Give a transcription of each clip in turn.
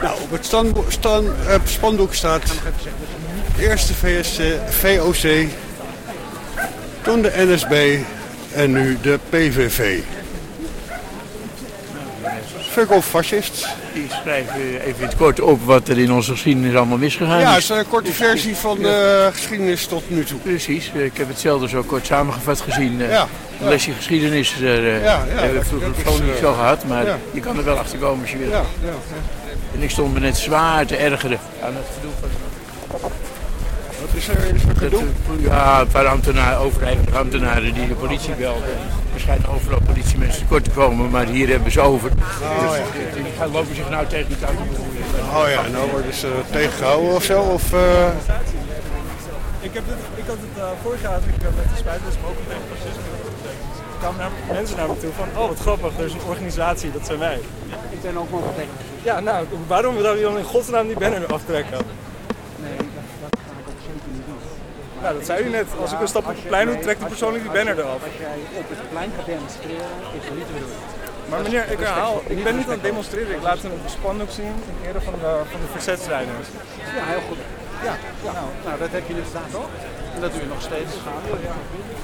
Nou, op het spandoek staat eerst de VOC, toen de NSB en nu de PVV. Fuck off fascists. Die schrijven even in het kort op wat er in onze geschiedenis allemaal misgegaan is. Ja, het is een korte versie van de geschiedenis tot nu toe. Precies, ik heb het zelden zo kort samengevat gezien. Een lesje geschiedenis hebben we vroeger gewoon niet zo gehad, maar je kan er wel achter komen als je wil. En ik stond me net zwaar te ergeren aan het gedoe van... Wat is er gedoe? Ja, een paar overheid ambtenaren die de politie belden. Er schijnen overal politiemensen tekort te komen, maar hier hebben ze over. Die lopen zich nou tegen elkaar te bemoeien. Oh ja, nou worden ze tegengehouden of zo? Of, Ik had het vorig jaar met de spuitbus ook een beetje fascisme. Er kwamen mensen naar me toe van, oh wat grappig, er is een organisatie, dat zijn wij. Ik ben ook wel tegen. Ja, nou, waarom zouden we dan in godsnaam die banner aftrekken? Nee, dat ga ik ook zeker niet doen. Nou, dat zei u net. Als ik een stap op het plein doe, trekt u persoonlijk die banner eraf. Als jij op het plein gaat demonstreren, is het niet te bedoelen. Maar meneer, ik herhaal, ik ben niet aan het demonstreren. Ik laat een spandoek zien in ere van de verzetstrijders. Ja, heel goed. Ja. Nou, dat heb je dus daar toch? En dat doe je nog steeds. Ja.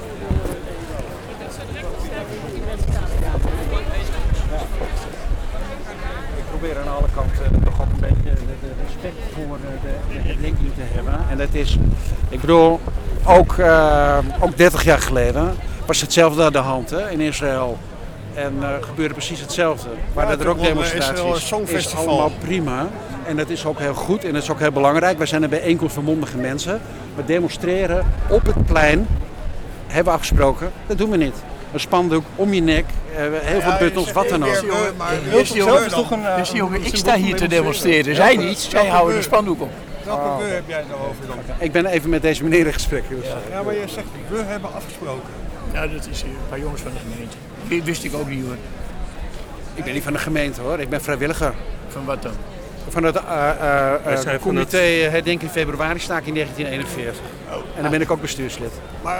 Ik probeer aan alle kanten toch ook een beetje de respect voor de herdenking te hebben. En dat is, ik bedoel, ook 30 jaar geleden was hetzelfde aan de hand in Israël. En gebeurde precies hetzelfde. Waren er ook demonstraties. Is allemaal prima. En dat is ook heel goed en dat is ook heel belangrijk. Wij zijn een bijeenkomst van mondige mensen. We demonstreren op het plein. Hebben we afgesproken. Dat doen we niet. Een spandoek om je nek, heel veel buttons, wat dan ook. Dus jongen, ik sta hier te demonstreren. Zij niet, zij houden de spandoek op. Welke we heb jij het nou over dan? Ik ben even met deze meneer in gesprek. Dus. Ja, maar je zegt we hebben afgesproken. Ja, dat is een paar jongens van de gemeente. Wist ik ook niet hoor. Ik ben niet van de gemeente hoor, ik ben vrijwilliger. Van wat dan? Van het comité herdenking februari sta ik in 1941. En dan ben ik ook bestuurslid. Maar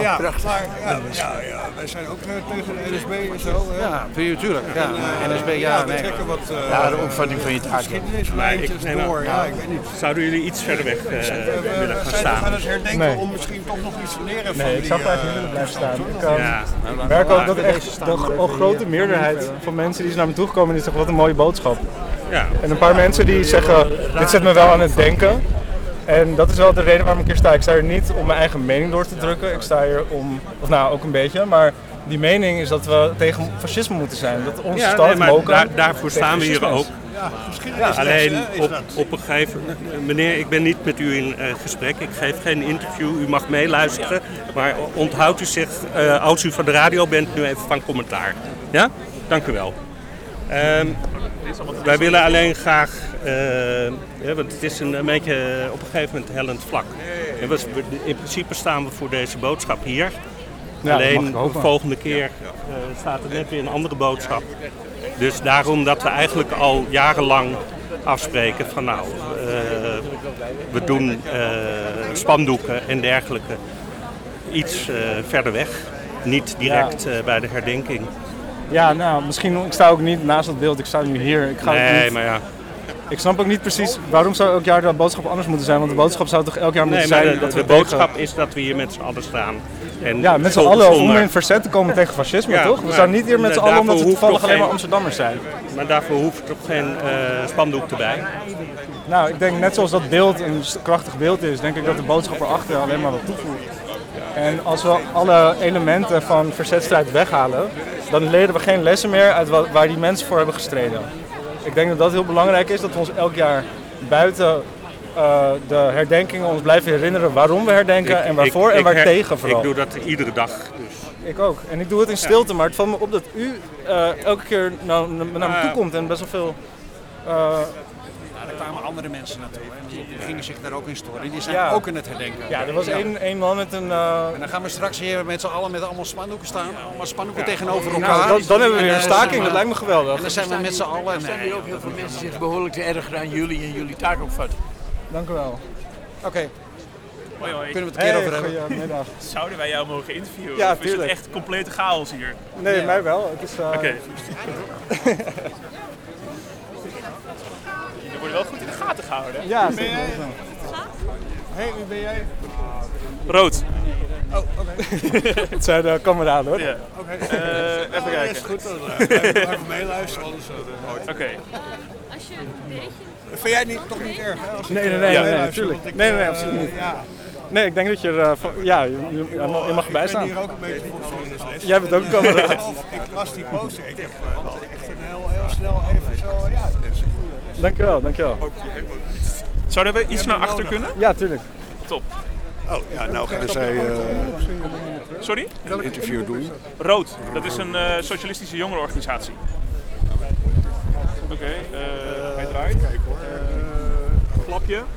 wij zijn ook tegen de NSB en zo. Ja, natuurlijk. Ja, NSB, we trekken wat... de opvatting van je taak. Geschiedenislijntjes door, ik weet niet. Zouden jullie iets verder weg willen gaan staan? We gaan het herdenken om misschien toch nog iets te leren van ik zou graag hier willen blijven staan. Ik merk ook dat echt een grote meerderheid van mensen die zijn naar me toegekomen die zeggen wat een mooie boodschap. Ja. En een paar mensen die zeggen, dit zet me wel aan het denken. En dat is wel de reden waarom ik hier sta. Ik sta hier niet om mijn eigen mening door te drukken. Ik sta hier om, ook een beetje, maar die mening is dat we tegen fascisme moeten zijn. Dat onze stad Moca... Daarvoor staan we hier ook. Alleen op een gegeven moment... Meneer, ik ben niet met u in gesprek. Ik geef geen interview. U mag meeluisteren. Maar onthoudt u zich, als u van de radio bent, nu even van commentaar. Ja? Dank u wel. Wij willen alleen graag, want het is een beetje op een gegeven moment hellend vlak. In principe staan we voor deze boodschap hier. Ja, alleen de volgende keer staat er net weer een andere boodschap. Dus daarom dat we eigenlijk al jarenlang afspreken van we doen spandoeken en dergelijke iets verder weg. Niet direct bij de herdenking. Ja, nou, misschien, ik sta ook niet naast dat beeld, ik sta nu hier. Maar ja. Ik snap ook niet precies, waarom zou elk jaar de boodschap anders moeten zijn? Want de boodschap zou toch elk jaar moeten zijn dat de boodschap is dat we hier met z'n allen staan. En met z'n allen om in verzet te komen tegen fascisme, toch? We staan niet hier met z'n allen omdat we toevallig alleen maar Amsterdammers zijn. Maar daarvoor hoeft toch geen spandoek erbij? Nou, ik denk net zoals dat beeld een krachtig beeld is, denk ik dat de boodschap erachter alleen maar wat toevoegt. En als we alle elementen van verzetstrijd weghalen, dan leren we geen lessen meer uit waar die mensen voor hebben gestreden. Ik denk dat dat heel belangrijk is, dat we ons elk jaar buiten de herdenkingen ons blijven herinneren waarom we herdenken en waarvoor en waartegen vooral. Ik doe dat iedere dag. Dus. Ik ook. En ik doe het in stilte, maar het valt me op dat u elke keer naar me toe komt en best wel veel... Er kwamen andere mensen naartoe en die gingen zich daar ook in storen. Die zijn ook in het herdenken. Ja, er was één man met een... En dan gaan we straks hier met z'n allen met allemaal spandoeken staan. Allemaal spandoeken tegenover elkaar. Nou, dan hebben we weer een staking, dat lijkt me geweldig. En dan zijn we met z'n allen... Er staan hier ook heel veel mensen zich behoorlijk te ergeren aan jullie en jullie taakopvatting. Dank u wel. Oké. Hoi, hoi. Kunnen we het een keer over hebben? Goedemiddag. Zouden wij jou mogen interviewen? Ja, of is tuurlijk. het echt complete chaos hier? Nee, mij wel. Het is... Oké. Er worden wel goed in de gaten gehouden. Ja, Wie ben jij? Hé, wie ben jij? Rood. Oh, oké. Het zijn de kameraden hoor. Ja. Oké. Even kijken. Is goed, dan even meeluisteren. Oké. Als je een beetje... Vind jij het toch niet erg, hè? Als Nee, natuurlijk. Nee, absoluut niet. Ja. Nee, ik denk dat je je mag erbij staan. Ik ben hier ook een beetje voor geschiedenisles. Jij bent ook een kameraad. Ik las die poster. Ik heb echt een heel snel even zo... Ja, dat is goed. Dankjewel. Zouden we iets naar achter kunnen? Ja, tuurlijk. Top. Oh, ja, nou gaan zij Sorry? een interview doen. Rood. Dat is een socialistische jongerenorganisatie. Oké, hij draait. Klapje.